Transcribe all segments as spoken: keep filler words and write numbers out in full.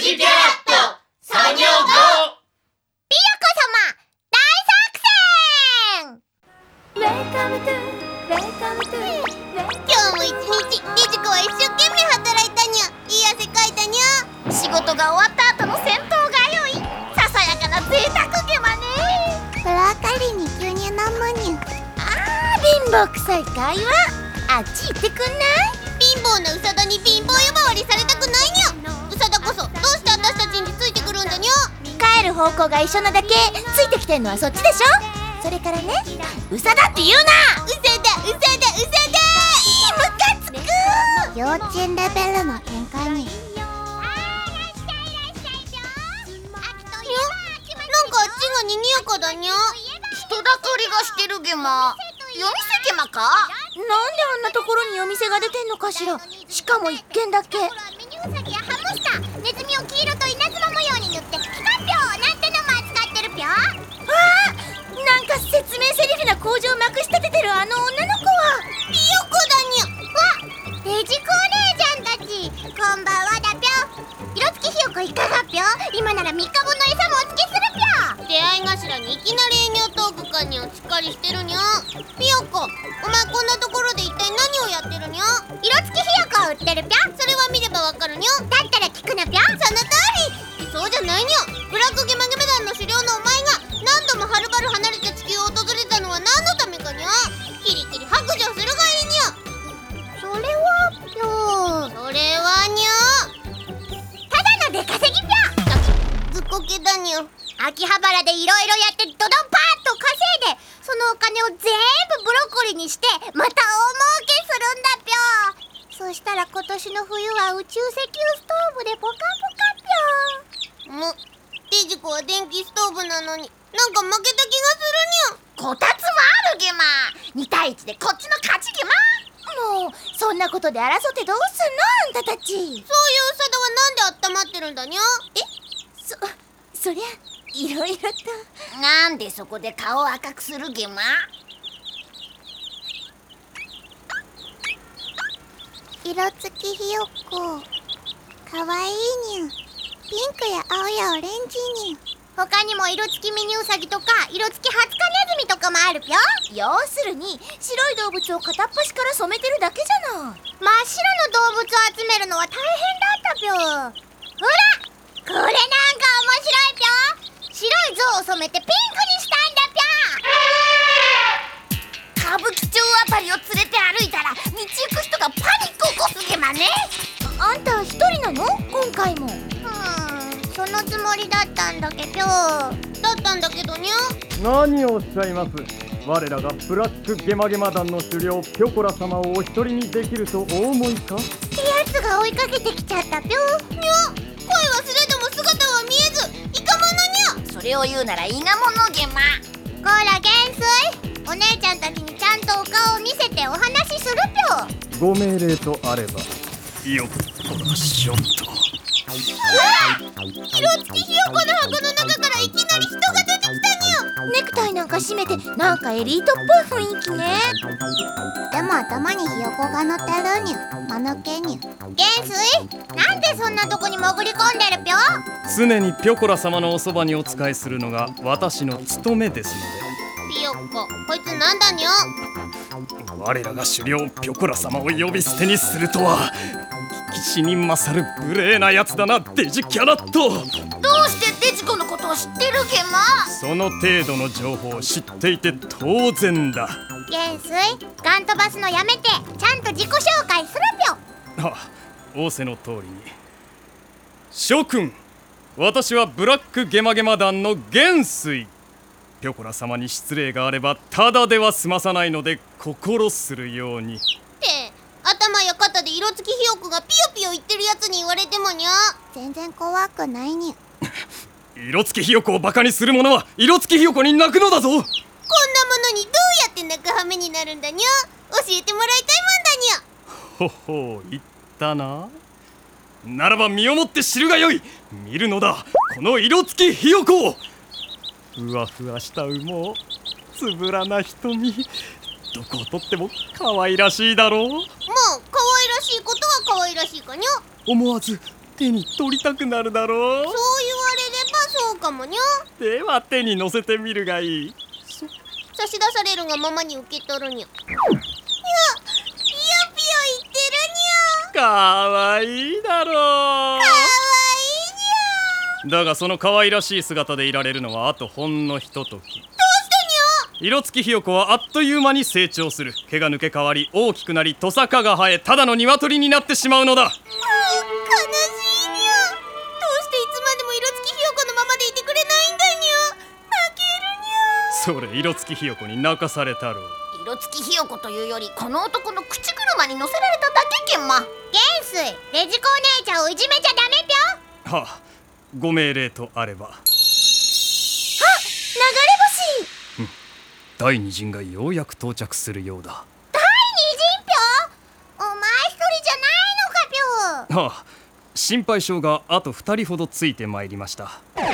ジキャラット作業後。 ピヨコ様大作戦。今日も一日デジコは一生懸命働いたにゃ。いい汗かいたにゃ。仕事が終わった後の戦闘が良いささやかな贅沢ゲマね。風呂上がりに牛乳飲むにゃ。あー貧乏くさい会話、あっち行ってくんない？貧乏なウサダに貧乏呼ばわりされたくないにゃ。ウサダこそどうして私たちについてくるんだにゃ。帰る方向が一緒なだけ、ついてきてんのはそっちでしょ。それからね、ウサだって言うな。ウサだウサだウサだ。いいムカつく。幼稚園レベルの喧嘩に。なんかあっちが賑やかだにゃ。 人だかりがしてるゲマ。夜店ゲマか？ なんであんなところに夜店が出てんのかしら。しかも一軒だけ。メニューウサギやハムスター、ネズミを黄色と稲妻模様に塗ってピカピョーなんてのも扱ってるぴょ。ああ、なんか説明セリフな工場をまくし立ててるあの女の子はピヨコだにゃ。わっ、デジコお姉ちゃんたち、こんばんはだぴょ。色付きひよこいかがぴょ。今ならみっかぶんの餌もお付けするぴょ。出会い頭にいきなり営業トークかにゃ。しっかりしてるにゃ。ピヨコ、お前こんなところで一体何をやってるにゃ。色付きひよこを売ってるぴょ。それは見ればわかるにゃ。だったら聞くなぴょ。その通り。そうじゃないにゃ。ブラックゲマゲメ団の狩猟のお前が何度もはるばる離れた地球を訪れたのは何のためかにゃ。キリキリ白状するがいいにゃ。それはぴょ。それはにゃ。ただの出稼ぎぴょ。ずっこけだにゃ。秋葉原でいろいろやってドドンパーッと稼いで、そのお金を全部ブロッコリーにしてまた大儲けするんだぴょ。そしたら今年の冬は宇宙石油ストーブでポカポカぴょ。む、デジコは電気ストーブなのになんか負けた気がするにゃ。 こたつもあるゲマ。にたいいちでこっちの勝ちゲマ。 もうそんなことで争ってどうすんのあんたたち。そういうウサダはなんで温まってるんだにゃ。え、そ、そりゃいろいろと。 なんでそこで顔を赤くするゲマ。 色付きひよこかわいいにゃ。ピンクや青やオレンジに。他にも色付きミニウサギとか色付きハツカネズミとかもあるぴょ。要するに白い動物を片っ端から染めてるだけじゃない。真っ白の動物を集めるのは大変だったぴょ。ほら、これなんか面白いぴょ。白い象を染めてピンクにしたんだぴょ。 歌舞伎町あたりを連れて歩いたら道行く人がパニックを起こすゲマね。 あんた一人なの今回も。そのつもりだったんだけど。だったんだけどにゃ。 何をおっしゃいます。我らがブラックゲマゲマ団の狩猟ピョコラ様をお一人にできるとお思いか。 ってやつが追いかけてきちゃったぴょ。にゃ、声はすれても姿は見えずイカモノにゃ。 それを言うならイガモノゲマ。 こら元帥、お姉ちゃんたちにちゃんとお顔を見せてお話しするぴょ。 ご命令とあればよっこらしょっと。 色付きひよこの箱の中からいきなり人が出てきたにゃ。ネクタイなんか締めてなんかエリートっぽい雰囲気ね。でも頭にひよこが乗ってるにゃ。間抜けにゃ。元帥、なんでそんなとこに潜り込んでるぴょ。 常にピョコラ様のおそばにお仕えするのが私の務めですので。ピヨコ、こいつなんだにゃ。 我らが狩猟ピョコラ様を呼び捨てにするとは死に勝る無礼なやつだなデジキャラット。 どうしてデジコのことを知ってるゲマ。 その程度の情報を知っていて当然だ。 元帥、ガン飛ばすのやめてちゃんと自己紹介するぴょ。 あ、仰せの通りに。諸君、私はブラックゲマゲマ団の元帥。ピョコラ様に失礼があればただでは済まさないので心するように。 って頭や肩で色付きひよこがピヨピヨ言ってるやつに言われてもにゃ。全然怖くないにゃ。 色付きひよこをバカにする者は色付きひよこに泣くのだぞ。こんなものにどうやって泣く羽目になるんだにゃ。教えてもらいたいもんだにゃ。 ほほう、言ったな。ならば身をもって知るがよい。見るのだこの色付きひよこを。ふわふわした羽毛、つぶらな瞳、どこをとっても可愛らしいだろう。 まあ可愛らしいことは可愛らしいかにゃ。 思わず手に取りたくなるだろう。 そう言われればそうかもにゃ。 では手に乗せてみるがいい。 差し出されるがままに受け取るにゃ。いや、ピヨピヨ言ってるにゃ。 かわいいだろう。 かわいいにゃ。 だがその可愛らしい姿でいられるのはあとほんのひととき。 どうしてにゃ。 色付きひよこはあっという間に成長する。毛が抜け変わり大きくなりトサカが生え、ただの鶏になってしまうのだ。 悲しいにゃ。どうしていつまでも色付きひよこのままでいてくれないんだにゃ。泣けるにゃ。 それ色付きひよこに泣かされたろう。 色付きひよこというよりこの男の口車に乗せられただけけんま。 元帥、レジコお姉ちゃんをいじめちゃダメぴょ。 はあ、ご命令とあれば。 流れ星。 第二陣がようやく到着するようだ。 第二陣ぴょ。お前一人じゃないのかぴょ。 はあ、心配性があと二人ほどついてまいりました。 空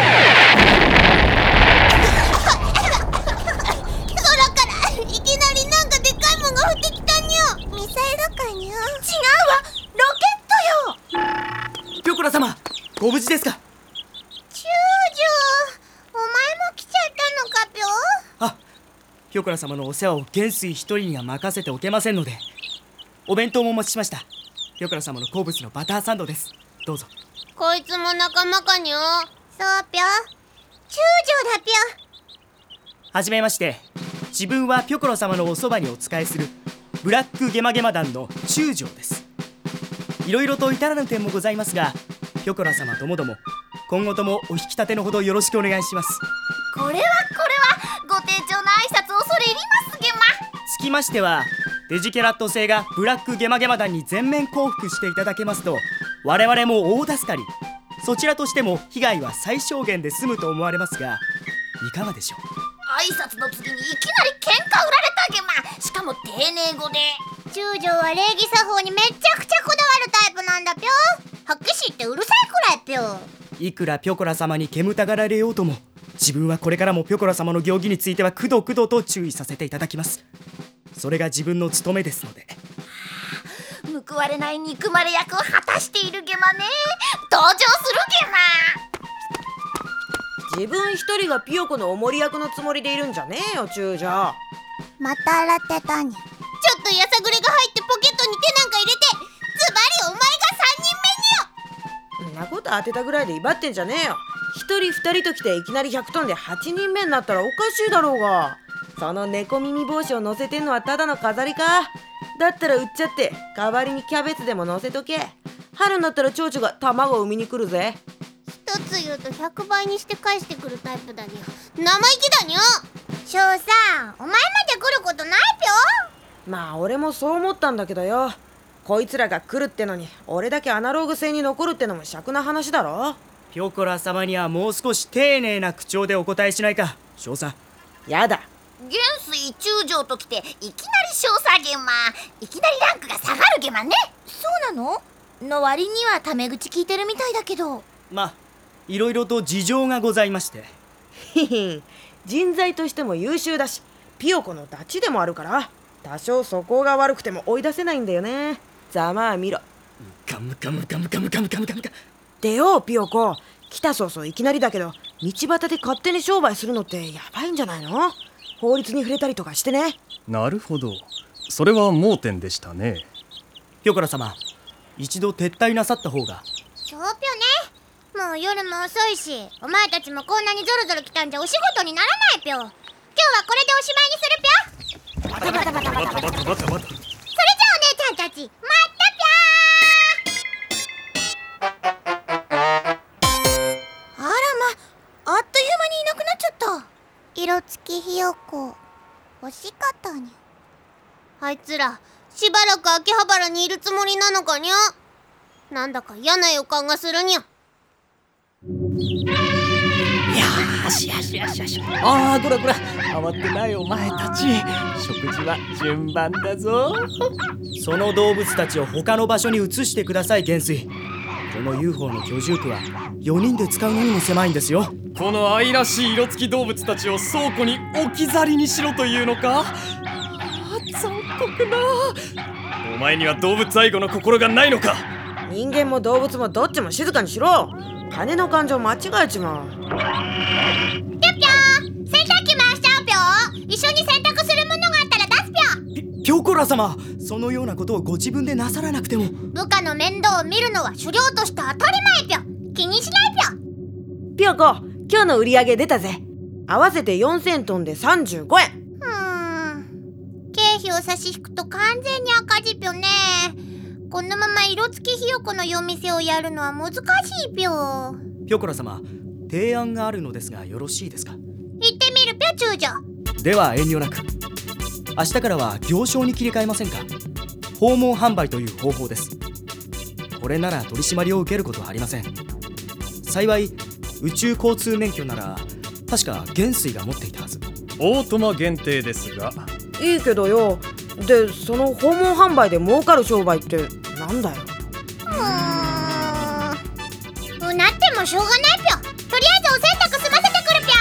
からいきなりなんかでかいもんが降ってきたにゃ。ミサイルかにゃ。違うわ、ロケットよ。 ピョコラ様、ご無事ですか？ チュージョー、お前も来ちゃったのかぴょ。 あ、ピョコラ様のお世話を元帥一人には任せておけませんので、お弁当もお持ちしました。ピョコラ様の好物のバターサンドです。どうぞ。 こいつも仲間かにゃ。そうぴょ。チュージョーだぴょ。 はじめまして、自分はピョコラ様のおそばにお仕えするブラックゲマゲマ団の中将です。いろいろと至らぬ点もございますが、ピョコラ様ともども今後ともお引き立てのほどよろしくお願いします。 これはこれはご丁重な挨拶恐れ入りますげま。 つきましては、デジキャラット星がブラックゲマゲマ団に全面降伏していただけますと、我々も大助かり、そちらとしても被害は最小限で済むと思われますが、いかがでしょう。 挨拶の次にいきなり喧嘩売られたげま。しかも丁寧語で。 中将は礼儀作法にめちゃくちゃこだわるタイプなんだぴょ。はっきし言ってうるさいくらいぴょ。 いくらピョコラ様に煙たがられようとも、自分はこれからもピョコラ様の行儀についてはくどくどと注意させていただきます。それが自分の務めですので。 報われない憎まれ役を果たしているげまね。登場するげま。 自分一人がピヨコのおもり役のつもりでいるんじゃねえよ、中将。 また洗ってたにゃ。ちょっとやさぐれが入ってポケットに手なんか入れて、ズバリお前が三人目にゃ。 んなこと当てたぐらいで威張ってんじゃねえよ。一人二人と来ていきなりひゃくトンではちにんめになったらおかしいだろうが。その猫耳帽子を乗せてんのはただの飾りか。だったら売っちゃって代わりにキャベツでも乗せとけ。春になったら蝶々が卵を産みに来るぜ。 一つ言うとひゃくばいにして返してくるタイプだにゃ。生意気だにゃ。翔さん、お前まで来ることないぴょ。 まあ俺もそう思ったんだけどよ。こいつらが来るってのに俺だけアナログ製に残るってのも癪な話だろ。 ピョコラ様にはもう少し丁寧な口調でお答えしないか、翔さん。 やだ。 元帥中将ときていきなり少佐げま。いきなりランクが下がるげまね。 そうなの？の割にはタメ口聞いてるみたいだけど。 まあ、いろいろと事情がございまして。 ひひん、人材としても優秀だし、ピヨコのダチでもあるから、多少素行が悪くても追い出せないんだよね。ざまあ見ろ。 ムカムカムカムカムカムカムカムカ。 でよピヨコ、来た早々いきなりだけど、道端で勝手に商売するのってやばいんじゃないの？法律に触れたりとかしてね。 なるほど、それは盲点でしたね。 ピョコラ様、一度撤退なさった方が。 そうぴょね。もう夜も遅いし、お前たちもこんなにゾロゾロ来たんじゃお仕事にならないぴょ。今日はこれでおしまいにするぴょ。 バタバタバタバタバタバタ。 それじゃあお姉ちゃんたち、まったぴょー。あらま、あっという間にいなくなっちゃった。色付きひよこ、惜しかったにゃ。あいつらしばらく秋葉原にいるつもりなのかにゃ。なんだか嫌な予感がするにゃ。 よしよしよしよし。ああ、こらこら、慌てないお前たち。食事は順番だぞ。その動物たちを他の場所に移してください、元帥。この ユーフォー の居住区はよにんで使うのにも狭いんですよ。 この愛らしい色付き動物たちを倉庫に置き去りにしろというのか。あ、残酷な。お前には動物愛護の心がないのか。 人間も動物もどっちも静かにしろ。金の感情間違えちまう。 ぴょぴょー、洗濯機回しちゃうぴょー。一緒に洗濯するものがあったら出すぴょ。 ピョコラ様、そのようなことをご自分でなさらなくても。 部下の面倒を見るのは狩猟として当たり前ぴょ。気にしないぴょ。 ピョコ、今日の売り上げ出たぜ。合わせてよんせんトンでさんじゅうごえん。 うーん、経費を差し引くと完全に赤字ぴょね。このまま色付きひよこの夜店をやるのは難しいぴょ。 ピョコラ様、提案があるのですがよろしいですか？ 行ってみるぴょ、中将。 では遠慮なく。明日からは行商に切り替えませんか？訪問販売という方法です。これなら取り締まりを受けることはありません。幸い宇宙交通免許なら確か元帥が持っていたはず。 オートマ限定ですが。 いいけどよ。で、その訪問販売で儲かる商売ってなんだよ。 うーん、うなってもしょうがないぴょ。とりあえずお洗濯済ませてくるぴょ。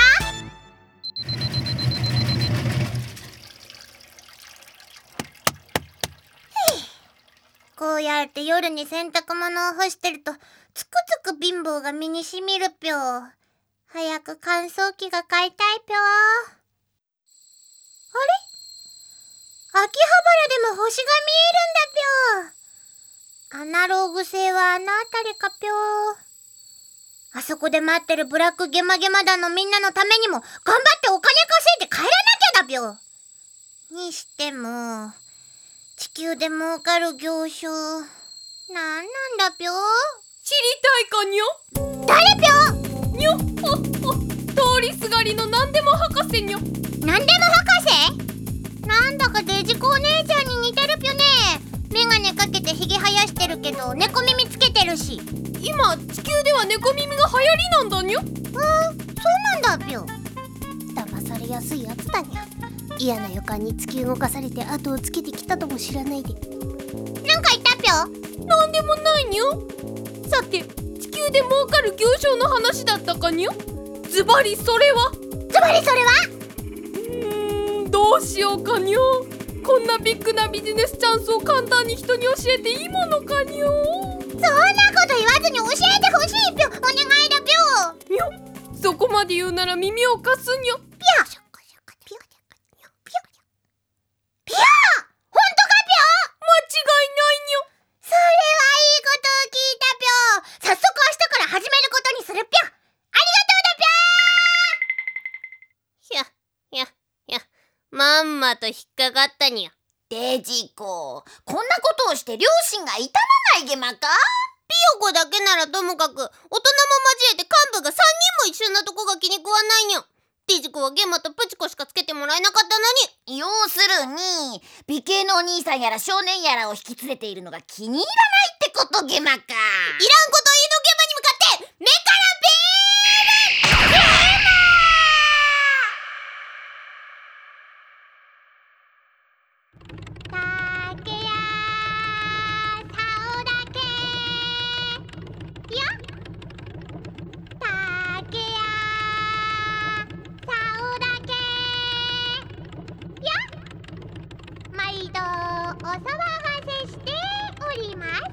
こうやって夜に洗濯物を干してるとつくづく貧乏が身にしみるぴょ。早く乾燥機が買いたいぴょ。あれ、秋葉原でも星が見えるんだぴょ。アナログ星はあの辺りかぴょ。あそこで待ってるブラックゲマゲマ団のみんなのためにも頑張ってお金稼いで帰らなきゃだぴょ。にしても地球で儲かる業種なんなんだぴょ。 知りたいかにょ。 誰ぴょ。 にょ、ほっほ、通りすがりのなんでも博士にょ。 なんでも博士？なんだかデジコお姉ちゃんに似てるぴょね。メガネかけてひげ生やしてるけど猫耳つけてるし。 今地球では猫耳が流行りなんだにょ。 ああ、そうなんだぴょ。騙されやすいやつだにゃ。嫌な予感に突き動かされて後をつけてきたとも知らないで。なんか言ったぴょ。 なんでもないにょ。さて、地球で儲かる業商の話だったかにょ。ズバリそれは。 ズバリそれは？ うーん、どうしようかにょ。こんなビッグなビジネスチャンスを簡単に人に教えていいものかにょ。 そんなこと言わずに教えてほしいぴょ。お願いだぴょ。 にょ、そこまで言うなら耳を貸すにょ。 ぴょ。ぴょ。ぴょ。ほんとかぴょ。 間違いないにょ。 それはいいことを聞いたぴょ。早速明日から始めることにするぴょ。ありがとうだぴょ。ひゃ、ひゃ、ひゃ、まんまと引っかかったにゃ。 デジコ、こんなことをして両親が痛まないゲマか？ ピヨコだけならともかく、大人も交えて幹部がさんにんも一緒なとこが気に食わないにゃ。デジコはゲマとプチコしかつけてもらえなかったのに。 要するに美形のお兄さんやら少年やらを引き連れているのが気に入らないってことゲマか。いらんこと言うのゲマに向かって目からビーム。 お騒がせしておりますよ。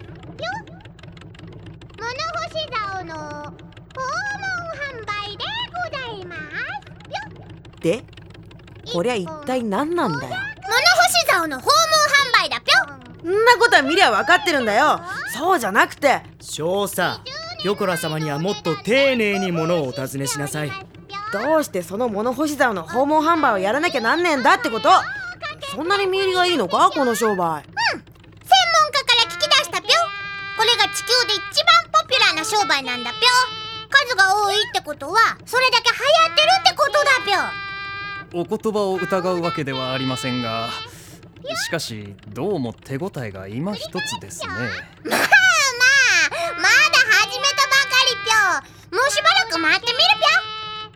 物干し竿の訪問販売でございますよ。 で、こりゃ一体何なんだよ。 物干し竿の訪問販売だぴょ。 んなことは見りゃ分かってるんだよ。そうじゃなくて。 少佐、ピョコラ様にはもっと丁寧に物をお尋ねしなさい。 どうしてその物干し竿の訪問販売をやらなきゃなんねえんだってこと。そんなに見入りがいいのか、この商売。 うん、専門家から聞き出したぴょ。これが地球で一番ポピュラーな商売なんだぴょ。数が多いってことはそれだけ流行ってるってことだぴょ。 お言葉を疑うわけではありませんが、しかしどうも手応えが今一つですね。 まあまあ、まだ始めたばかりぴょ。もうしばらく待ってみるぴょ。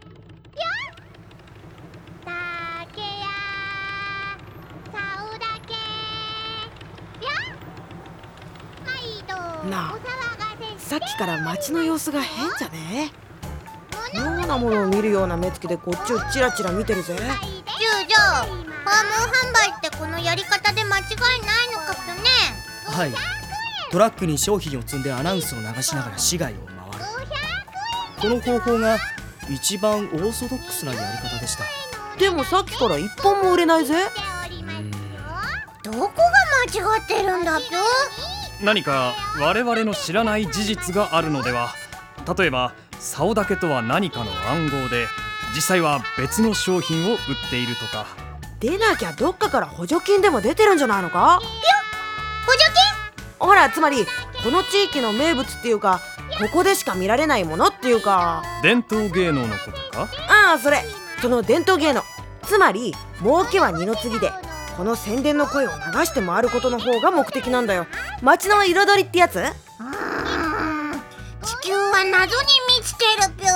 なあ、さっきから街の様子が変じゃねえ？妙なものを見るような目つきでこっちをチラチラ見てるぜ。 じゅうじょう、訪問販売ってこのやり方で間違いないのかぴょね。 はい、 トラックに商品を積んでアナウンスを流しながら市街を回る。この方法が一番オーソドックスなやり方でした。 でもさっきから一本も売れないぜ。 どこが間違ってるんだぴょ？ 何か我々の知らない事実があるのでは。例えば竿だけとは何かの暗号で実際は別の商品を売っているとか。 でなきゃどっかから補助金でも出てるんじゃないのか？ 補助金？ ほら、つまりこの地域の名物っていうか、ここでしか見られないものっていうか。 伝統芸能のことか？ ああ、それ、その伝統芸能、つまり儲けは二の次で、この宣伝の声を流して回ることの方が目的なんだよ。街の彩りってやつ？ うーん、地球は謎に満ちてるぴょ。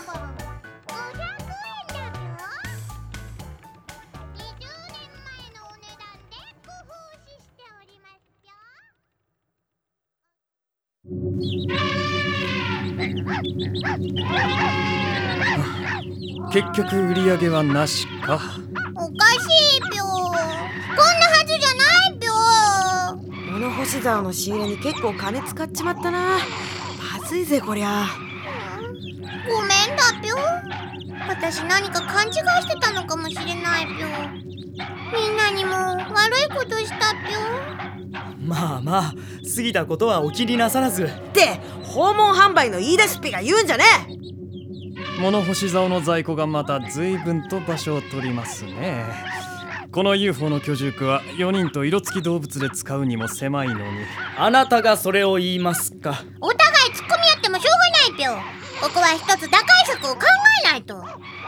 結局売り上げはなしか。 おかしいぴょ。こんなはずじゃないぴょ。 物干し竿の仕入れに結構金使っちまったな。まずいぜこりゃ。 ごめんだぴょ。私何か勘違いしてたのかもしれないぴょ。みんなにも悪いことしたぴょ。 まあまあ、過ぎたことはお気になさらず。 って訪問販売の言い出しっぺが言うんじゃねえ。 物干し竿の在庫がまた随分と場所を取りますね。この ユーフォー の居住区はよにんと色付き動物で使うにも狭いのに。 あなたがそれを言いますか？ お互い突っ込み合ってもしょうがないぴょ。ここは一つ打開策を考えないと。うーん。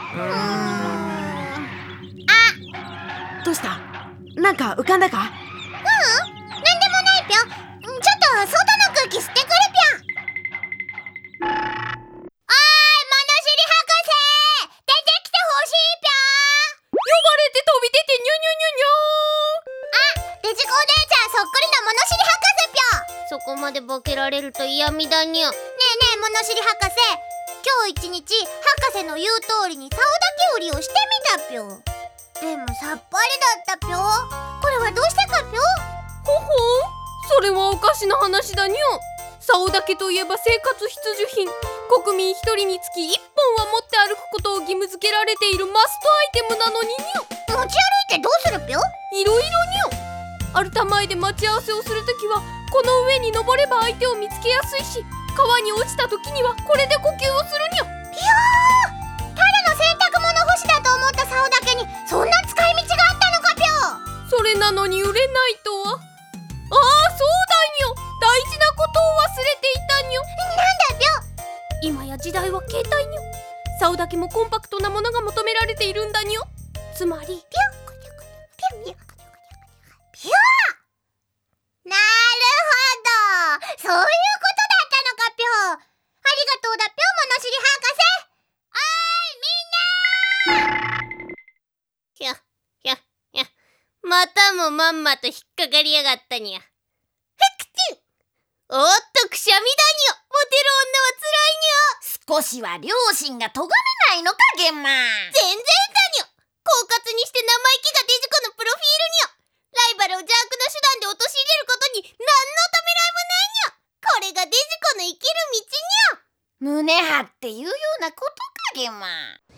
あ、 どうした？なんか浮かんだか？ なんでもないぴょ。ちょっと外の空気吸ってくるぴょ。おーい、物知り博士、出てきてほしいぴょ。 呼ばれて飛び出てニュニュニュニョー。 あ、デジコお姉ちゃんそっくりの物知り博士ぴょ。そこまでボケられると嫌味だにゃ。ねえねえ物知り博士、今日一日博士の言う通りに竿だけ売りをしてみたぴょ。でもさっぱりだったぴょ。これはどうしてかぴょ？ ほほう、それはおかしな話だにょ。竿だけといえば生活必需品、国民一人につき一本は持って歩くことを義務付けられているマストアイテムなのににょ。 持ち歩いてどうするぴょ？ いろいろにょ。アルタ前で待ち合わせをするときはこの上に登れば相手を見つけやすいし、川に落ちたときにはこれで呼吸をするにょ。 ぴょー、ただの洗濯物干しだと思った竿だけにそんな使い道があったのかぴょ。 それなのに売れないとは。ああ、そうだにょ。大事なことを忘れていたにょ。 なんだぴょ。 今や時代は携帯にょ。竿だけもコンパクトなものが求められているんだにょ。つまりぴょぴょぴょなるほど、そういうことだったのかぴょ。ありがとうだぴょ、物知り博士。おーいみんな。 ひゃひゃひゃ、またもまんまと引っかかりやがったにゃ。おっとくしゃみだにょ。モテる女はつらいにょ。 少しは良心が咎めないのかゲンマ。 全然だにょ。狡猾にして生意気がデジコのプロフィールにょ。ライバルを邪悪な手段で陥れることに何のためらいもないにょ。これがデジコの生きる道にょ。 胸張って言うようなことかゲンマ。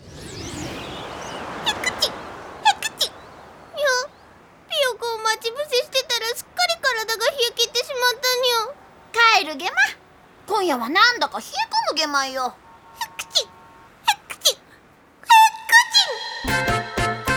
へくちへくち。にょ、ピヨコを待ち伏せしてたらすっかり体が冷え切ってしまったにょ。 帰るゲマ。今夜はなんだか冷え込むゲマよ。 へくちへくちへくち。 というわ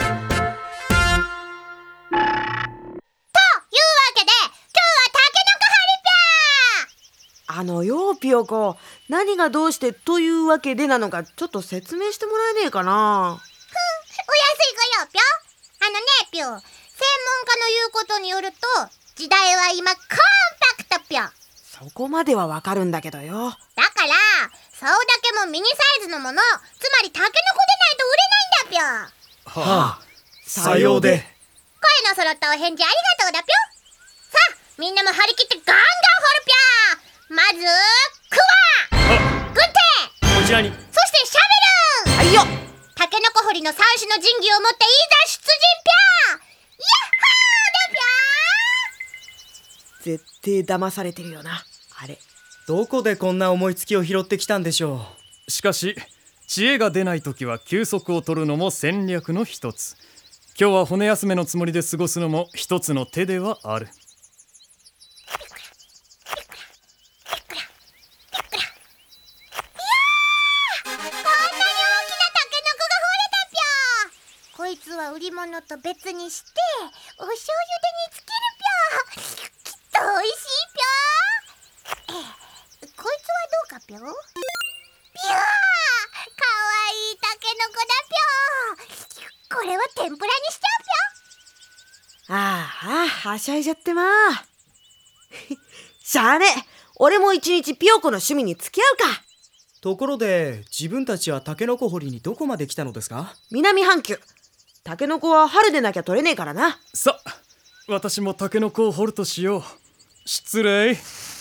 けで今日はタケノコ掘りぴゃー。 あのよピヨコ、何がどうしてというわけでなのかちょっと説明してもらえねえかな。 お安いご用ぴょ。あのねぴょ、専門家の言うことによると時代は今コンパクトぴょ。 そこまではわかるんだけどよ。 だから竿だけもミニサイズのもの、つまりタケノコでないと売れないんだぴょ。 はあ、さようで。 声の揃ったお返事ありがとうだぴょ。さあみんなも張り切ってガンガン掘るぴょ。まずクワ、軍手、 こちらに。 そしてシャベル。 はいよ。 タケノコ掘りの三種の神器を持っていざ出陣ぴょ。ヤッホーだぴょ。 絶抵騙されてるよな。あれどこでこんな思いつきを拾ってきたんでしょしかし知恵が出ないときは休息を取るのも戦略の一つ。今日は骨休めのつもりで過ごすのも一つの手ではある。 こいつは売り物と別にしてお醤油で煮つけるぴょ。きっと美味しいぴょ。ええ、こいつはどうかぴょ。ぴょー、かわいいタケノコだぴょ。これは天ぷらにしちゃうぴょ。 ああはしゃいじゃってまあしゃあね、俺も一日ピヨコの趣味に付き合うか。 う。ところで自分たちはタケノコ掘りにどこまで来たのですか？ 南半球。タケノコは春でなきゃ取れねえからな。 さあ私もタケノコを掘るとしよう。失礼。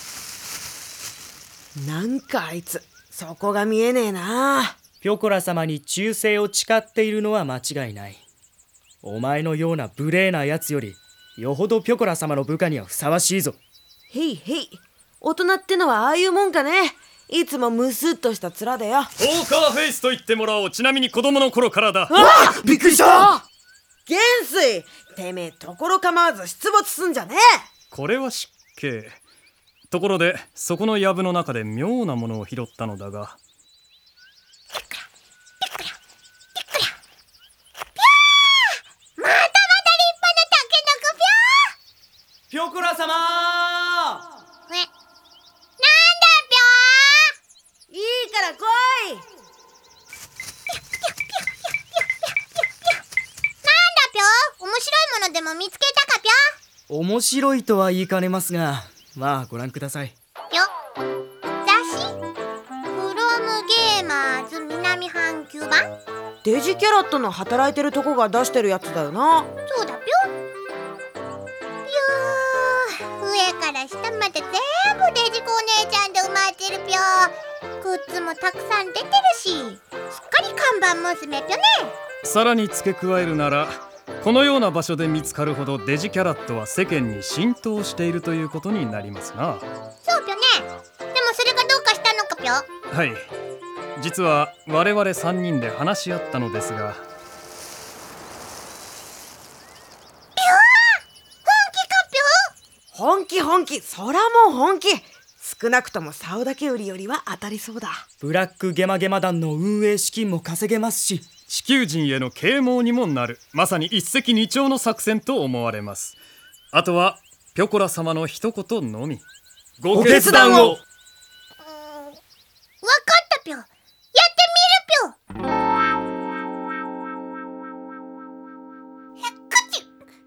なんかあいつそこが見えねえな。 ピョコラ様に忠誠を誓っているのは間違いない。お前のような無礼なやつよりよほどピョコラ様の部下にはふさわしいぞ。 へいへい、大人ってのはああいうもんかね。いつもムスッとした面でよ。 ポーカーフェイスと言ってもらおう。ちなみに子供の頃からだ。 ああびっくりした。元帥、てめえところ構わず出没すんじゃねえ。 これは失敬。ところでそこの藪の中で妙なものを拾ったのだが。 ピョコラ様え、なんだぴょ。 いいから来い。 なんだぴょ。面白いものでも見つけたかぴょ。 面白いとは言いかねますが、まあご覧ください。 ぴょ。雑誌フロムゲーマーズ南半球版。 デジキャラットの働いてるとこが出してるやつだよな。 そうだぴょ。ぴょー、上から下まで全部デジコお姉ちゃんで埋まってるぴょ。グッズもたくさん出てるし、すっかり看板娘ぴょね。 さらに付け加えるならこのような場所で見つかるほどデジキャラットは世間に浸透しているということになりますな。 そうぴょね。でもそれがどうかしたのかぴょ。 はい、実は我々さんにんで話し合ったのですが。 本気本気、そらもう本気。少なくとも竿だけ売りよりは当たりそうだ。 ブラックゲマゲマ団の運営資金も稼げますし、 地球人への啓蒙にもなる、まさに一石二鳥の作戦と思われます。あとはピョコラ様の一言のみ。ご決断を。 うーん、わかったぴょ。やってみるぴょ。くちゅくちゅ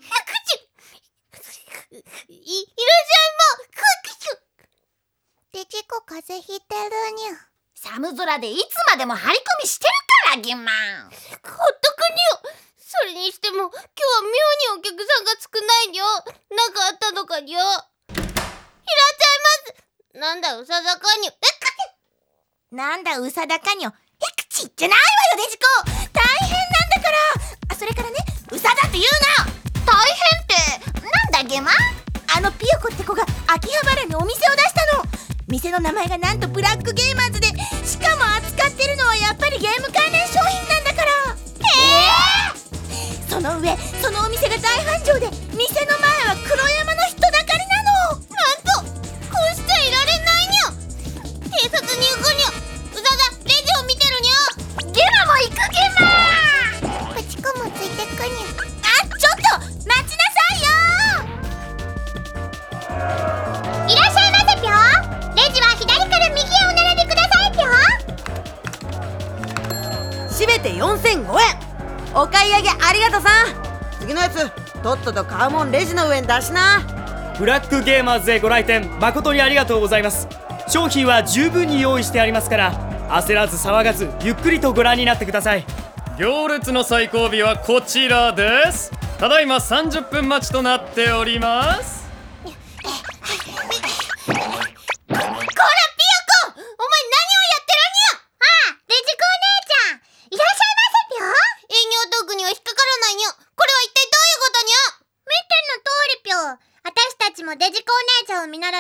い、いらっしゃいま。くちゅ。デジコ風邪ひいてるにゃ。寒空でいつまでも張り込みしてるからぎまん。ほっとくにょ。それにしても今日は妙にお客さんが少ないにょ。なんかあったのかにょ。いらっしゃいます。なんだうさだかにょ。えっくち。なんだうさだかにょ。えくちじゃないわよデジコ。大変なんだから。あ、それからね、うさだって言うな。大変ってなんだゲマ。あのピヨコって子が秋葉原にお店を出したの。店の名前がなんとブラックゲーマーズで、しかも扱ってるのはやっぱりゲーム関連商品なんだから。えー、その上そのお店が大繁盛で、店の前は黒山の人だかりなの。なんとこうしちゃいられないにょ。警察に行くにょ。うさだレジを見てるにょ。ゲマも行くゲマ。こちこもついてくにょ。あ、ちょっと待ちなさいよ。いらっしゃいませぴょ。レジは左から右へお並びくださいぴょ。 しめてよんせんごえん。お買い上げありがとうさん。次のやつとっとと買うもんレジの上に出しな。 ブラックゲーマーズへご来店誠にありがとうございます。商品は十分に用意してありますから、焦らず騒がずゆっくりとご覧になってください。 行列の最後尾はこちらです。ただいまさんじゅっぷん待ちとなっております。 デジコお姉ちゃんを見習っ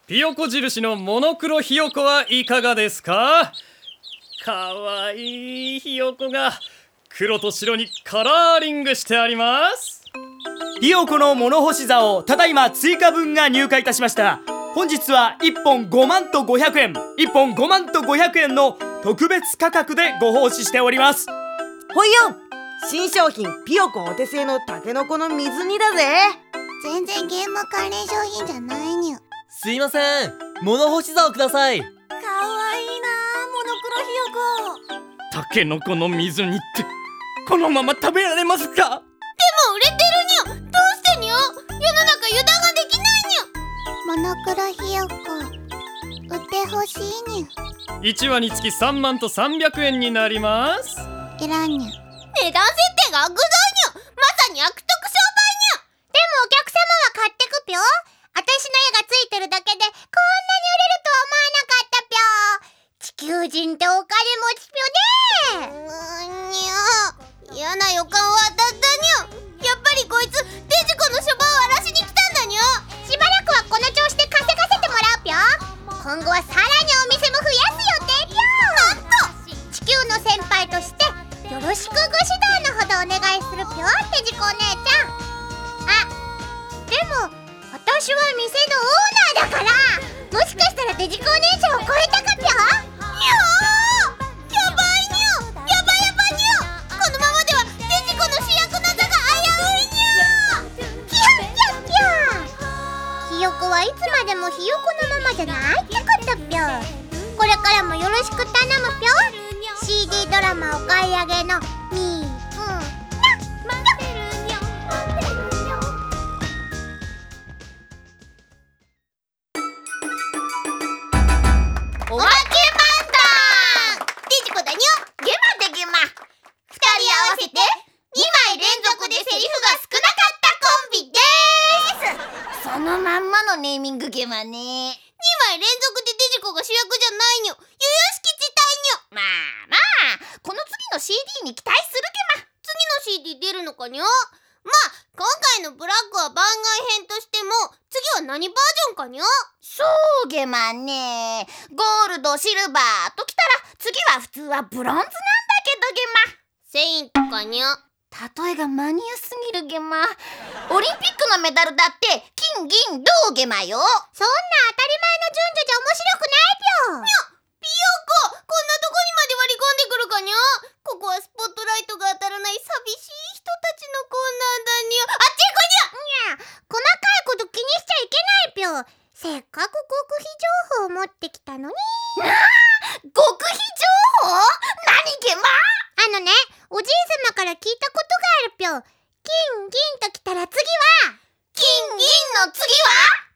ピヨコ印のモノクロひよこはいかがですか？かわいいひよこが黒と白にカラーリングしてあります。 ひよこの物干し竿をただいま追加分が入荷いたしました。本日はいっぽんごまんとごひゃくえん、いっぽんごまんとごひゃくえんの特別価格でご奉仕しております。 ほいよん、新商品ピヨコお手製のタケノコの水煮だぜ。 全然ゲーム関連商品じゃないにゅ。 すいません、物干し竿ください。 かわいいなモノクロひよこ。 タケノコの水煮ってこのまま食べられますか？ でも売れてるにょ。どうしてにょ。世の中油断ができないにょ。 モノクロひよこ売ってほしいにゅ。 いちわにつきさんまんとさんびゃくえんになります。 いらんにゅ。 値段設定が悪道にょ。まさに悪徳商売にょ。 でもお客様は買ってくぴょ。私の絵がついてるだけでこんなに売れるとは思わなかったぴょ。地球人ってお金持ちぴょね。 うーんにょ。嫌な予感は当たったにょ。やっぱりこいつデジコの書場を荒らしに来たんだにょ。 しばらくはこの調子で稼がせてもらうぴょ。今後はさらにお店も増やす予定ぴょ。なんと地球の先輩としてよろしくご指導のほどお願いするぴょ。デジコお姉ちゃん。あ、でも私は店のオーナーだから、もしかしたらデジコお姉ちゃんを超えたかぴょ。 にょー。やばいにょ。やばやばにょ。このままではデジコの主役の座が危ういにょ。 ひゃっひゃっぴょ。ひよこはいつまでもひよこのままじゃないってことぴょ。これからもよろしく頼むぴょ。シーディー ドラマお買い上げのみーんおまけ漫談。デジコだにょ。ゲマでゲマ。ふたり合わせてにまい連続でセリフが少なかったコンビでーす。 そのまんまのネーミングゲマね。 にまい連続でデジコが主役じゃないにょ。由々しき事態にょ。 まあまあ、この次の シーディー に期待するゲマ。 次の シーディー 出るのかにょ。まあ今回のブラックは番外編としても次は何バージョンかにょ。 そうゲマね。ゴールド、シルバーときたら次は普通はブロンズなんだけどゲマ。 セインとかにょ。 例えがマニアすぎるゲマ。オリンピックのメダルだって金銀銅ゲマよ。そんな当たり前の順序じゃ面白くないぴょ。 ピヨコ、こんなとこにまで割り込んでくるかにょ。ここはスポットライトが当たらない寂しい人たちのコーナーだにょ。あっち行こにゃ。 いや、細かいこと気にしちゃいけないぴょ。せっかく極秘情報を持ってきたのに。なあ、極秘情報？何ゲマ？あのね、おじいさまから聞いたことがあるぴょ。金銀ときたら次は金銀の次は